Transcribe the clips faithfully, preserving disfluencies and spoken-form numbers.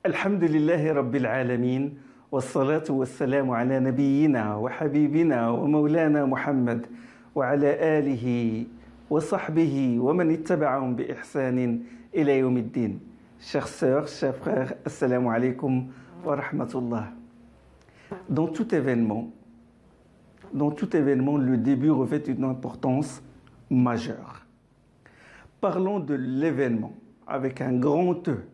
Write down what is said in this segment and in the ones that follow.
الحمد لله رب العالمين والصلاة والسلام على نبينا وحبيبنا ومولانا محمد وعلى آله وصحبه ومن اتبعهم بإحسان إلى يوم الدين. Chers sœurs, chers frères, assalamu alaikum wa rahmatullah. Dans tout événement, dans tout événement, le début revêt une importance majeure. Parlons de l'événement avec un grand E.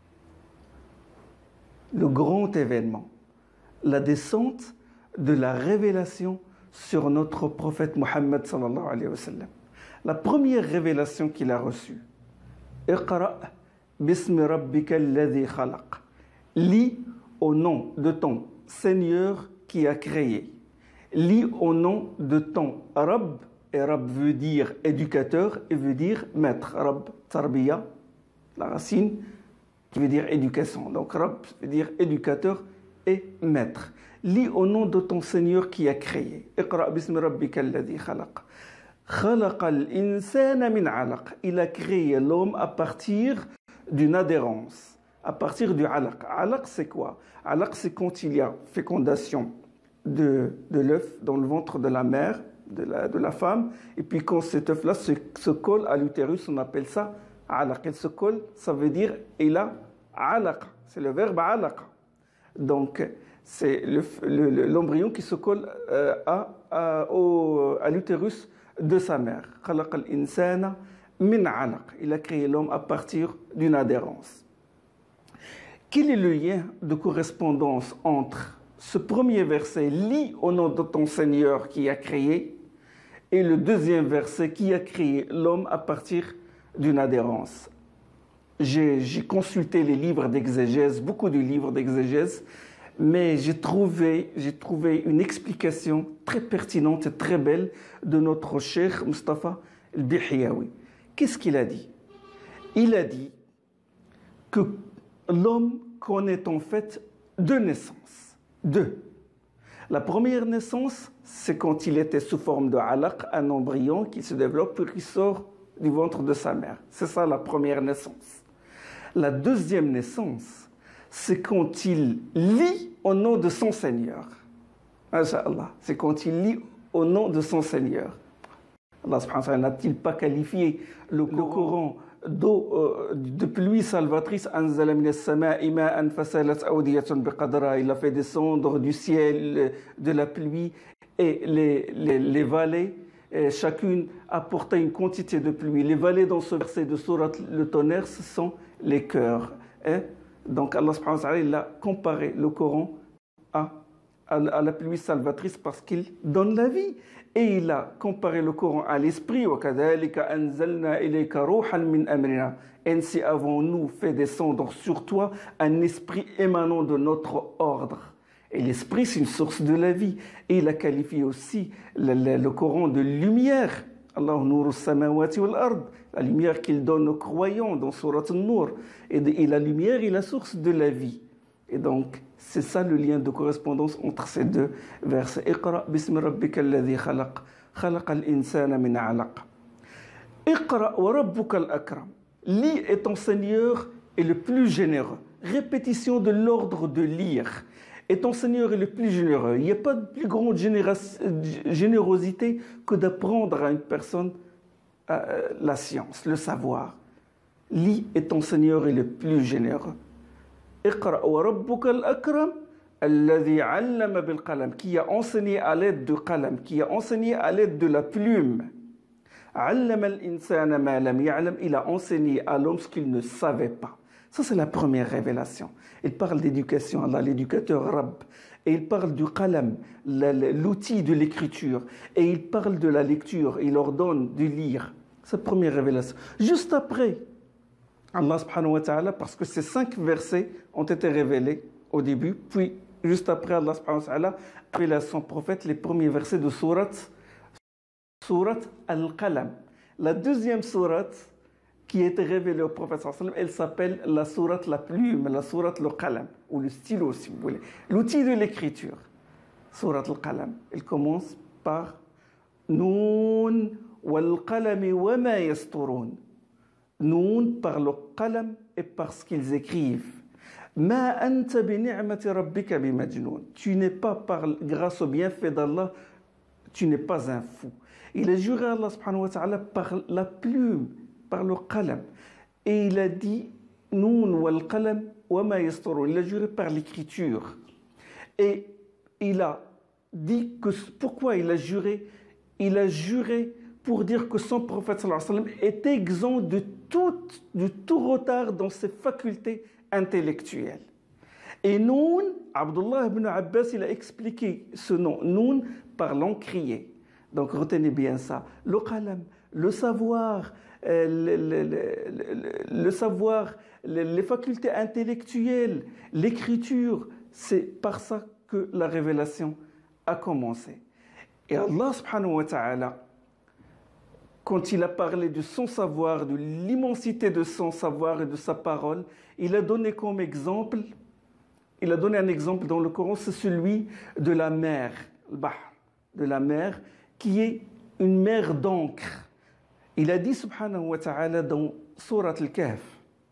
Le grand événement, la descente de la révélation sur notre prophète Mohammed sallallahu alayhi wa sallam. La première révélation qu'il a reçue. Iqra bismi rabbika alladhi khalaq. Lis au nom de ton Seigneur qui a créé. Lis au nom de ton Rabb. Et Rabb veut dire éducateur et veut dire maître. Rabb, tarbiya, la racine, qui veut dire éducation. Donc, Rabb veut dire éducateur et maître. Lis au nom de ton Seigneur qui a créé. Iqra bismi rabbika alladhi khalaq. Khalaqa al-insana min alaq. Il a créé l'homme à partir d'une adhérence, à partir du alaq. Alaq, c'est quoi? Alaq, c'est quand il y a fécondation de, de l'œuf dans le ventre de la mère, de la, de la femme, et puis quand cet œuf-là se, se colle à l'utérus, on appelle ça alaq. Il se colle, ça veut dire il a alaq. C'est le verbe alaq. Donc, c'est l'embryon qui se colle euh, à, à, au, à l'utérus de sa mère. Khalaqa al-insana min alaq. Il a créé l'homme à partir d'une adhérence. Quel est le lien de correspondance entre ce premier verset, lis au nom de ton Seigneur qui a créé, et le deuxième verset, qui a créé l'homme à partir d'une adhérence? J'ai consulté les livres d'exégèse, beaucoup de livres d'exégèse, mais j'ai trouvé, j'ai trouvé une explication très pertinente et très belle de notre cheikh Mustafa al-Bihiyawi. Qu'est-ce qu'il a dit? Il a dit que l'homme connaît en fait deux naissances. Deux. La première naissance, c'est quand il était sous forme de alaq, un embryon qui se développe puis qui sort du ventre de sa mère. C'est ça la première naissance. La deuxième naissance, c'est quand il lit au nom de son Seigneur. Masha'Allah. C'est quand il lit au nom de son Seigneur. Allah subhanahu wa ta'ala n'a-t-il pas qualifié le, le Coran d'eau, euh, de pluie salvatrice? Anzala minas sama'i ma'an fasalat awdiyatun biqadra. Il a fait descendre du ciel de la pluie et les, les, les vallées, et chacune apportait une quantité de pluie. Les vallées dans ce verset de Sourate le tonnerre, ce sont les cœurs. Et donc Allah subhanahu wa ta'ala, il a comparé le Coran à, à, à la pluie salvatrice parce qu'il donne la vie. Et il a comparé le Coran à l'esprit. Ainsi avons-nous fait descendre sur toi un esprit émanant de notre ordre. Et l'esprit, c'est une source de la vie. Et il a qualifié aussi le, le, le Coran de lumière. Allah nuru samawati wal ard. La lumière qu'il donne aux croyants dans Surat An-Nur. Et, de, et la lumière est la source de la vie. Et donc, c'est ça le lien de correspondance entre ces deux versets. Iqra bismi rabbika alladhi khalaq. Khalaqa al-insana min alaq. Iqra wa rabbuka al-akram. Lis et ton Seigneur est le plus généreux. Répétition de l'ordre de lire. Et ton Seigneur est le plus généreux. Il n'y a pas de plus grande générosité que d'apprendre à une personne euh, la science, le savoir. Lis et ton Seigneur est le plus généreux. Iqra wa rabbuka al-akram alladhi 'allama bil qalam, qui a enseigné à l'aide de qalam, qui a enseigné à l'aide de la plume. 'Allama al-insana ma lam ya'lam, il a enseigné à l'homme ce qu'il ne savait pas. Ça, c'est la première révélation. Il parle d'éducation, Allah, l'éducateur Rabb. Et il parle du qalam, l'outil de l'écriture. Et il parle de la lecture. Il ordonne de lire. C'est la première révélation. Juste après, Allah subhanahu wa ta'ala, parce que ces cinq versets ont été révélés au début, puis juste après, Allah subhanahu wa ta'ala a révélé à son prophète les premiers versets de sourate, sourate Al-Qalam. La deuxième sourate qui a été révélée au prophète sallallahu alayhi wa sallam, elle s'appelle la sourate la plume, la sourate le qalam, ou le stylo si vous voulez, l'outil de l'écriture. Sourate Al-Qalam, elle commence par Noun wal qalami wa ma yasturun. Noun par le qalam et parce qu'ils écrivent. Ma anta bi ni'mati rabbika bi majnoun. Tu n'es pas, par, grâce au bienfait d'Allah, tu n'es pas un fou. Il a juré à Allah subhanahu wa ta'ala par la plume, par le qalam. Et il a dit Noun wal qalam wa ma yasturun. Il a juré par l'écriture. Et il a dit que pourquoi il a juré? Il a juré pour dire que son prophète sallallahu alayhi wa sallam est exempt de tout, de tout retard dans ses facultés intellectuelles. Et Noun, Abdullah ibn Abbas, il a expliqué ce nom, Noun, par l'encrier. Donc retenez bien ça. Le qalam, le savoir, euh, le, le, le, le savoir, le, les facultés intellectuelles, l'écriture, c'est par ça que la révélation a commencé. Et Allah subhanahu wa ta'ala, quand il a parlé de son savoir, de l'immensité de son savoir et de sa parole, il a donné comme exemple, il a donné un exemple dans le Coran, c'est celui de la mer, le bahr, de la mer, qui est une mer d'encre. Il a dit subhanahu wa ta'ala dans Surat al-Kahf,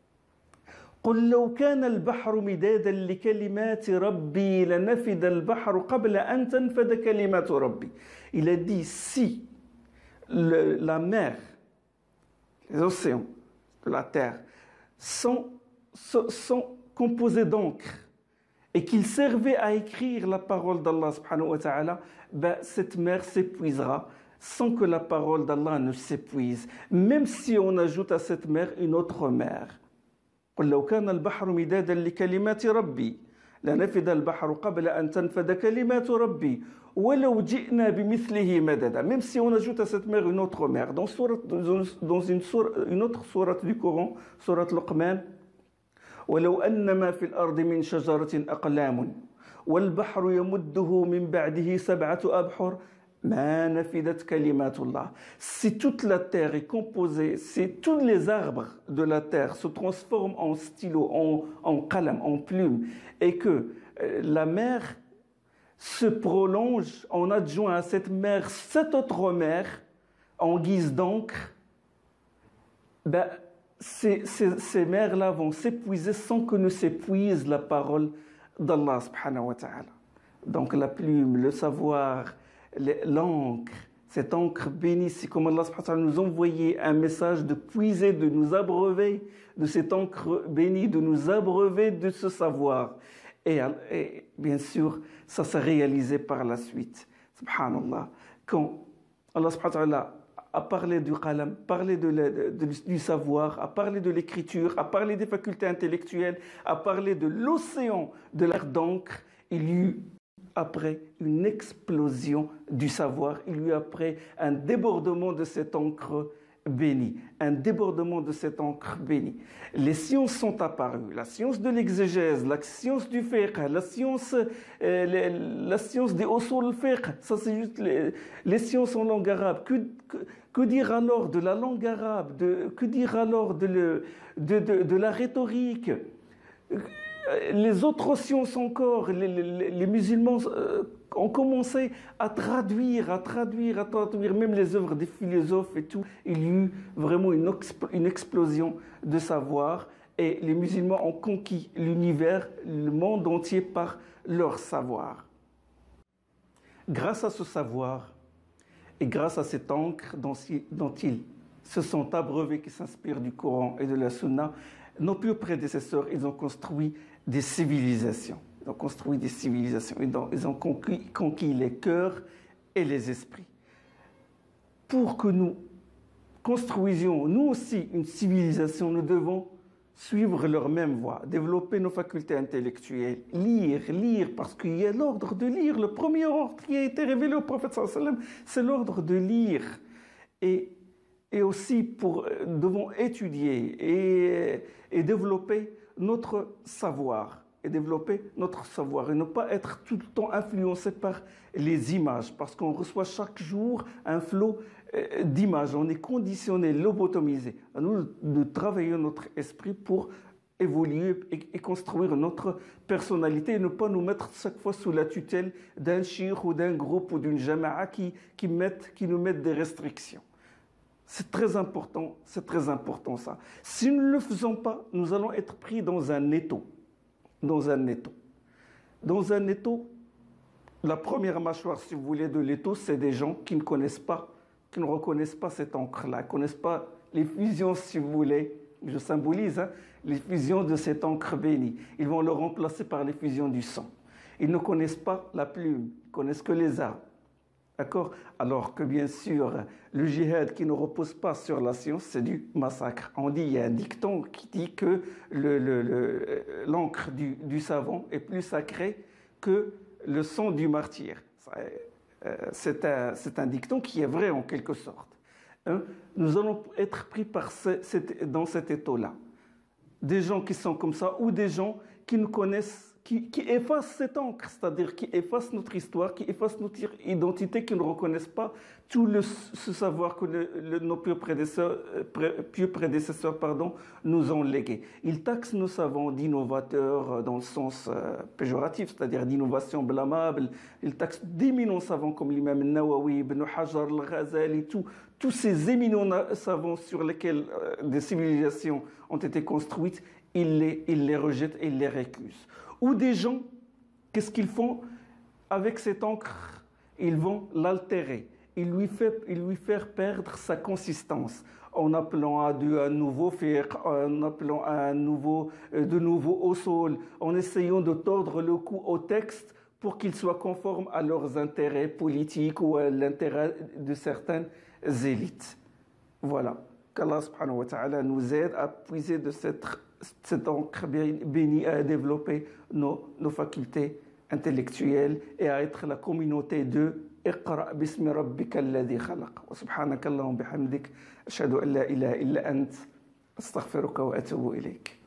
قل لو كان البحر مدادا لكلمات ربي لنفد البحر قبل أن تنفد كلمات ربي. Il a dit si le, la mer, les océans de la terre sont, sont, sont composés d'encre et qu'ils servaient à écrire la parole d'Allah subhanahu wa ta'ala, ben, cette mer s'épuisera sans que la parole d'Allah ne s'épuise, même si on ajoute à cette mer une autre mer. قل لو كان البحر مدادا لكلمات ربي لنفد البحر قبل أن تنفد كلمات ربي ولو جئنا بمثله مددا. Même si on ajoute à cette mer une autre mer. Dans, sourate, dans une, sourate, une autre sourate du Coran, sourate Luqman, ولو أن ما في الأرض من شجرة أقلام والبحر يمده من بعده سبعة أبحر ما نفدت كلمات الله. Si toute la terre est composée, si tous les arbres de la terre se transforment en stylo, en, en qalam, en plume, et que euh, la mer se prolonge en adjoint à cette mer sept autres mers en guise d'encre, ben, ces, ces, ces mers-là vont s'épuiser sans que ne s'épuise la parole d'Allah subhanahu wa ta'ala. Donc la plume, le savoir, l'encre, cette encre bénie, c'est comme Allah subhanahu wa ta'ala nous envoyait un message de puiser, de nous abreuver de cette encre bénie, de nous abreuver de ce savoir. Et, et bien sûr, ça s'est réalisé par la suite. Subhanallah. Quand Allah subhanahu wa ta'ala a parlé du qalam, parlé de la, de, de, du savoir, a parlé de l'écriture, a parlé des facultés intellectuelles, a parlé de l'océan de l'air d'encre, il y eut après une explosion du savoir, il y eut après un débordement de cette encre bénie, un débordement de cette encre bénie. Les sciences sont apparues, la science de l'exégèse, la science du fiqh, la science, euh, les, la science des usul al-fiqh, ça c'est juste les, les sciences en langue arabe. Que, que, que dire alors de la langue arabe, de, que dire alors de, le, de, de, de la rhétorique? Les autres sciences encore, les, les, les musulmans euh, ont commencé à traduire, à traduire, à traduire, même les œuvres des philosophes et tout. Il y a eu vraiment une, une explosion de savoir et les musulmans ont conquis l'univers, le monde entier par leur savoir. Grâce à ce savoir et grâce à cette encre dont, dont ils se sont abreuvés, qui s'inspirent du Coran et de la Sunna, nos purs prédécesseurs, ils ont construit des civilisations. Ils ont construit des civilisations. Ils ont conquis, conquis les cœurs et les esprits. Pour que nous construisions, nous aussi, une civilisation, nous devons suivre leur même voie, développer nos facultés intellectuelles, lire, lire, parce qu'il y a l'ordre de lire. Le premier ordre qui a été révélé au prophète sallallahu alayhi wa sallam, c'est l'ordre de lire. Et Et aussi, pour, nous devons étudier et, et développer notre savoir. Et développer notre savoir. Et ne pas être tout le temps influencé par les images. Parce qu'on reçoit chaque jour un flot d'images. On est conditionné, lobotomisé. À nous de travailler notre esprit pour évoluer et, et construire notre personnalité. Et ne pas nous mettre chaque fois sous la tutelle d'un shir ou d'un groupe ou d'une jama'a qui, qui, mettent, qui nous mettent des restrictions. C'est très important, c'est très important ça. Si nous ne le faisons pas, nous allons être pris dans un étau. dans un étau. Dans un étau, la première mâchoire, si vous voulez, de l'étau, c'est des gens qui ne connaissent pas, qui ne reconnaissent pas cette encre-là, qui ne connaissent pas les fusions, si vous voulez, je symbolise, hein, les fusions de cette encre bénie. Ils vont le remplacer par les fusions du sang. Ils ne connaissent pas la plume, ils connaissent que les armes. D'accord? Alors que bien sûr, le djihad qui ne repose pas sur la science, c'est du massacre. On dit, il y a un dicton qui dit que le, le, le, l'encre du, du savant est plus sacrée que le sang du martyr. C'est un, c'est un dicton qui est vrai en quelque sorte. Hein? Nous allons être pris par ce, cette, dans cet étau-là. Des gens qui sont comme ça ou des gens qui nous connaissent, qui, qui effacent cette encre, c'est-à-dire qui effacent notre histoire, qui effacent notre identité, qui ne reconnaissent pas tout le, ce savoir que le, le, nos pieux prédécesseurs, pieux prédécesseurs pardon, nous ont légué. Ils taxent nos savants d'innovateurs dans le sens euh, péjoratif, c'est-à-dire d'innovation blâmable. Ils taxent d'éminents savants comme l'imam Nawawi, Ibn Hajar, Al-Ghazali, tout, tous ces éminents savants sur lesquels euh, des civilisations ont été construites. Ils les, ils les rejettent et ils les récusent. Ou des gens, qu'est-ce qu'ils font avec cette encre? Ils vont l'altérer. Ils lui, fait, ils lui faire perdre sa consistance en appelant à Dieu un nouveau fiqh, en appelant à un nouveau, de nouveau au sol, en essayant de tordre le cou au texte pour qu'il soit conforme à leurs intérêts politiques ou à l'intérêt de certaines élites. Voilà. Qu'Allah subhanahu wa ta'ala nous aide à puiser de cette, cette encre bénie, à développer nos, nos facultés intellectuelles et à être la communauté de Iqra bismi rabbika alladhi khalaq. Wa subhanaka Allahumma bihamdik. Ashhadu an la ilaha illa ant. Astaghfiruka wa atubu ilayk.